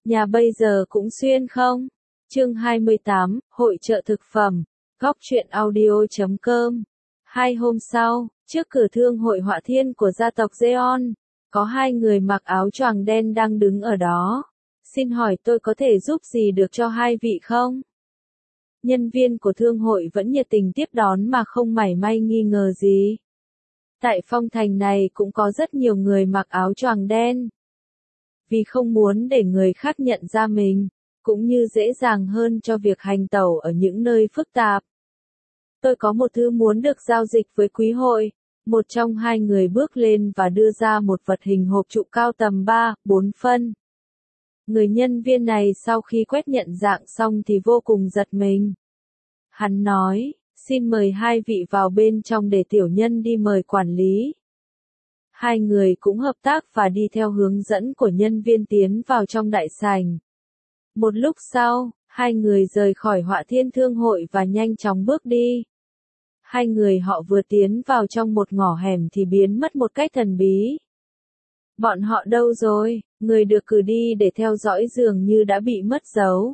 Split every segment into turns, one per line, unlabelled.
Nhà bây giờ cũng xuyên không? Chương 28, Hội chợ thực phẩm, góc truyện audio.com. 2 hôm sau, trước cửa thương hội họa thiên của gia tộc Jeon, có hai người mặc áo choàng đen đang đứng ở đó. Xin hỏi tôi có thể giúp gì được cho hai vị không? Nhân viên của thương hội vẫn nhiệt tình tiếp đón mà không mảy may nghi ngờ gì. Tại Phong Thành này cũng có rất nhiều người mặc áo choàng đen. Vì không muốn để người khác nhận ra mình, cũng như dễ dàng hơn cho việc hành tẩu ở những nơi phức tạp. Tôi có một thứ muốn được giao dịch với quý hội. Một trong hai người bước lên và đưa ra một vật hình hộp trụ cao tầm 3-4 phân. Người nhân viên này sau khi quét nhận dạng xong thì vô cùng giật mình. Hắn nói, xin mời hai vị vào bên trong để tiểu nhân đi mời quản lý. Hai người cũng hợp tác và đi theo hướng dẫn của nhân viên tiến vào trong đại sảnh. Một lúc sau, hai người rời khỏi Họa Thiên Thương hội và nhanh chóng bước đi. Hai người họ vừa tiến vào trong một ngõ hẻm thì biến mất một cách thần bí. Bọn họ đâu rồi? Người được cử đi để theo dõi dường như đã bị mất dấu.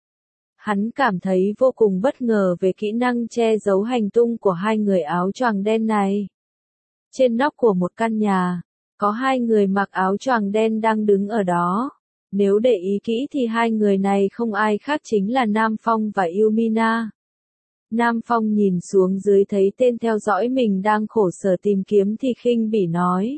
Hắn cảm thấy vô cùng bất ngờ về kỹ năng che giấu hành tung của hai người áo choàng đen này. Trên nóc của một căn nhà, có hai người mặc áo choàng đen đang đứng ở đó. Nếu để ý kỹ thì hai người này không ai khác chính là Nam Phong và Yumina. Nam Phong nhìn xuống dưới thấy tên theo dõi mình đang khổ sở tìm kiếm thì khinh bỉ nói.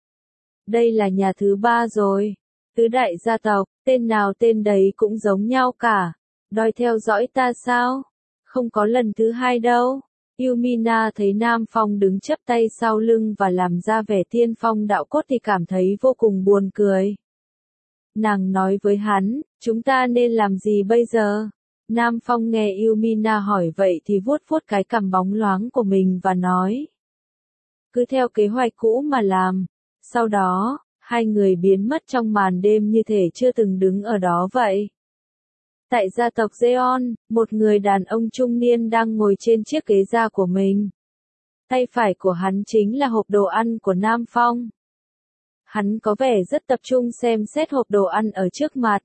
Đây là nhà thứ ba rồi. Tứ đại gia tộc, tên nào tên đấy cũng giống nhau cả. Đòi theo dõi ta sao? Không có lần thứ hai đâu. Yumina thấy Nam Phong đứng chắp tay sau lưng và làm ra vẻ tiên phong đạo cốt thì cảm thấy vô cùng buồn cười. Nàng nói với hắn, chúng ta nên làm gì bây giờ? Nam Phong nghe Yumina hỏi vậy thì vuốt vuốt cái cằm bóng loáng của mình và nói. Cứ theo kế hoạch cũ mà làm. Sau đó, hai người biến mất trong màn đêm như thể chưa từng đứng ở đó vậy. Tại gia tộc Jeon, một người đàn ông trung niên đang ngồi trên chiếc ghế da của mình. Tay phải của hắn chính là hộp đồ ăn của Nam Phong. Hắn có vẻ rất tập trung xem xét hộp đồ ăn ở trước mặt.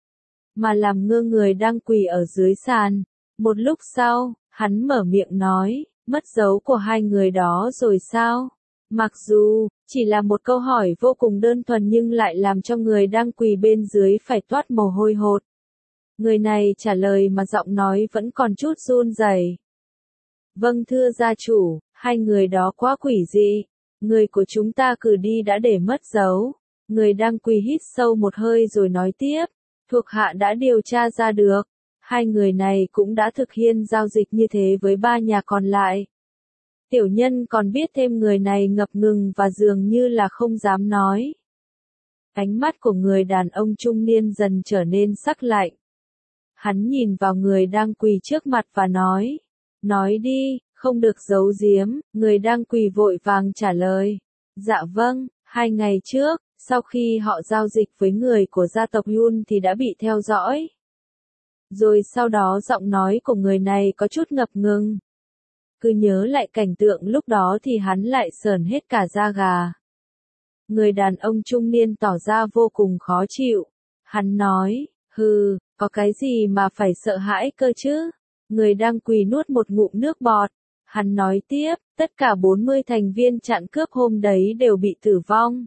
Mà làm ngơ người đang quỳ ở dưới sàn. Một lúc sau, hắn mở miệng nói, mất dấu của hai người đó rồi sao? Mặc dù, chỉ là một câu hỏi vô cùng đơn thuần nhưng lại làm cho người đang quỳ bên dưới phải toát mồ hôi hột. Người này trả lời mà giọng nói vẫn còn chút run rẩy. Vâng thưa gia chủ, hai người đó quá quỷ dị. Người của chúng ta cử đi đã để mất dấu. Người đang quỳ hít sâu một hơi rồi nói tiếp. Thuộc hạ đã điều tra ra được. Hai người này cũng đã thực hiện giao dịch như thế với ba nhà còn lại. Tiểu nhân còn biết thêm người này ngập ngừng và dường như là không dám nói. Ánh mắt của người đàn ông trung niên dần trở nên sắc lạnh. Hắn nhìn vào người đang quỳ trước mặt và nói. Nói đi, không được giấu giếm, người đang quỳ vội vàng trả lời. Dạ vâng, 2 ngày trước, sau khi họ giao dịch với người của gia tộc Yun thì đã bị theo dõi. Rồi sau đó giọng nói của người này có chút ngập ngừng. Cứ nhớ lại cảnh tượng lúc đó thì hắn lại sởn hết cả da gà. Người đàn ông trung niên tỏ ra vô cùng khó chịu. Hắn nói, hừ, có cái gì mà phải sợ hãi cơ chứ? Người đang quỳ nuốt một ngụm nước bọt. Hắn nói tiếp, tất cả 40 thành viên chặn cướp hôm đấy đều bị tử vong.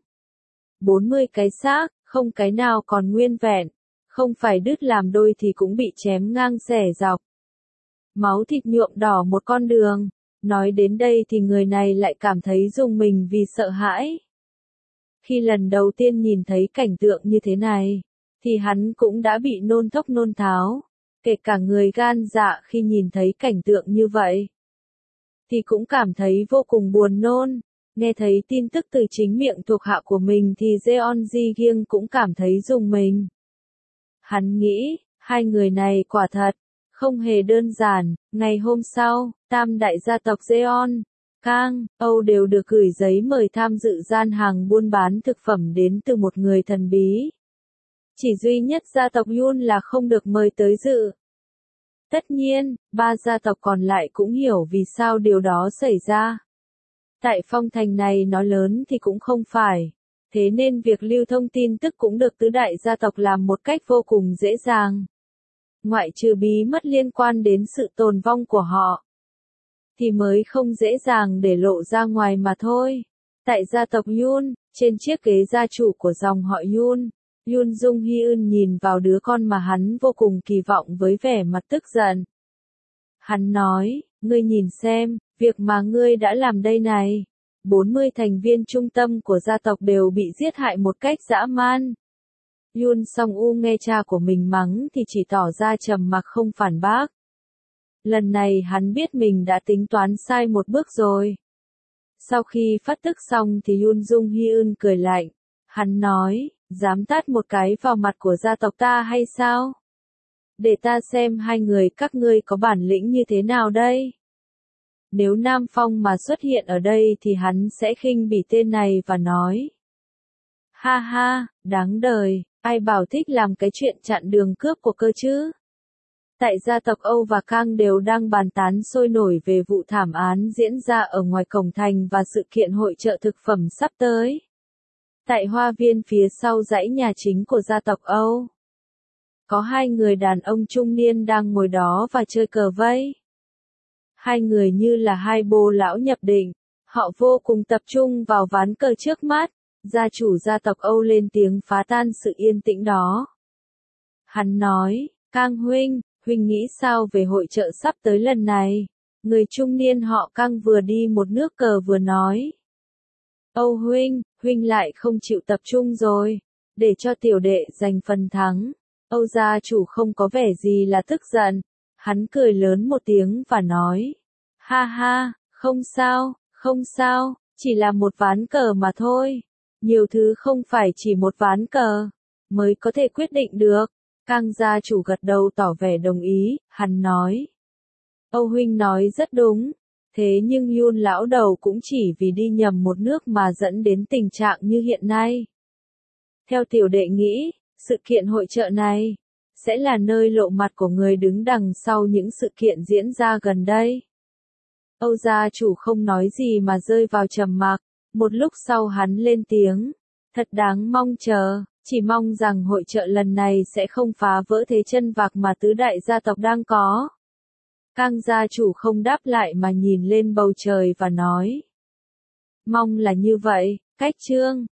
40 cái xác, không cái nào còn nguyên vẹn. Không phải đứt làm đôi thì cũng bị chém ngang xẻ dọc. Máu thịt nhuộm đỏ một con đường. Nói đến đây thì người này lại cảm thấy rùng mình vì sợ hãi. Khi lần đầu tiên nhìn thấy cảnh tượng như thế này, thì hắn cũng đã bị nôn thốc nôn tháo. Kể cả người gan dạ khi nhìn thấy cảnh tượng như vậy, thì cũng cảm thấy vô cùng buồn nôn. Nghe thấy tin tức từ chính miệng thuộc hạ của mình thì Jeon Ji-gyeng cũng cảm thấy rùng mình. Hắn nghĩ, hai người này quả thật không hề đơn giản. Ngày hôm sau, tam đại gia tộc Jeon, Kang, Âu đều được gửi giấy mời tham dự gian hàng buôn bán thực phẩm đến từ một người thần bí. Chỉ duy nhất gia tộc Yun là không được mời tới dự. Tất nhiên, ba gia tộc còn lại cũng hiểu vì sao điều đó xảy ra. Tại Phong Thành này nói lớn thì cũng không phải. Thế nên việc lưu thông tin tức cũng được tứ đại gia tộc làm một cách vô cùng dễ dàng. Ngoại trừ bí mật liên quan đến sự tồn vong của họ, thì mới không dễ dàng để lộ ra ngoài mà thôi. Tại gia tộc Yoon, trên chiếc ghế gia chủ của dòng họ Yoon, Yoon Jung Hyun nhìn vào đứa con mà hắn vô cùng kỳ vọng với vẻ mặt tức giận. Hắn nói, ngươi nhìn xem, việc mà ngươi đã làm đây này. 40 thành viên trung tâm của gia tộc đều bị giết hại một cách dã man. Yoon Song-u nghe cha của mình mắng thì chỉ tỏ ra trầm mặc không phản bác. Lần này hắn biết mình đã tính toán sai một bước rồi. Sau khi phát tức xong thì Yoon Jung Hyun cười lạnh. Hắn nói, dám tát một cái vào mặt của gia tộc ta hay sao? Để ta xem hai người các ngươi có bản lĩnh như thế nào đây? Nếu Nam Phong mà xuất hiện ở đây thì hắn sẽ khinh bỉ tên này và nói. Ha ha, đáng đời, ai bảo thích làm cái chuyện chặn đường cướp của cơ chứ? Tại gia tộc Âu và Kang đều đang bàn tán sôi nổi về vụ thảm án diễn ra ở ngoài cổng thành và sự kiện hội chợ thực phẩm sắp tới. Tại hoa viên phía sau dãy nhà chính của gia tộc Âu, có hai người đàn ông trung niên đang ngồi đó và chơi cờ vây. Hai người như là hai bô lão nhập định, họ vô cùng tập trung vào ván cờ trước mắt. Gia chủ gia tộc Âu lên tiếng phá tan sự yên tĩnh đó. Hắn nói, Kang huynh, huynh nghĩ sao về hội chợ sắp tới lần này? Người trung niên họ Kang vừa đi một nước cờ vừa nói. Âu huynh, huynh lại không chịu tập trung rồi, để cho tiểu đệ giành phần thắng. Âu gia chủ không có vẻ gì là tức giận, hắn cười lớn một tiếng và nói. Ha ha, không sao, không sao, chỉ là một ván cờ mà thôi. Nhiều thứ không phải chỉ một ván cờ mới có thể quyết định được. Kang gia chủ gật đầu tỏ vẻ đồng ý, hắn nói. Âu huynh nói rất đúng, thế nhưng Yoon lão đầu cũng chỉ vì đi nhầm một nước mà dẫn đến tình trạng như hiện nay. Theo tiểu đệ nghĩ, sự kiện hội chợ này sẽ là nơi lộ mặt của người đứng đằng sau những sự kiện diễn ra gần đây. Âu gia chủ không nói gì mà rơi vào trầm mặc, một lúc sau hắn lên tiếng, thật đáng mong chờ, chỉ mong rằng hội chợ lần này sẽ không phá vỡ thế chân vạc mà tứ đại gia tộc đang có. Kang gia chủ không đáp lại mà nhìn lên bầu trời và nói. Mong là như vậy, cách chương.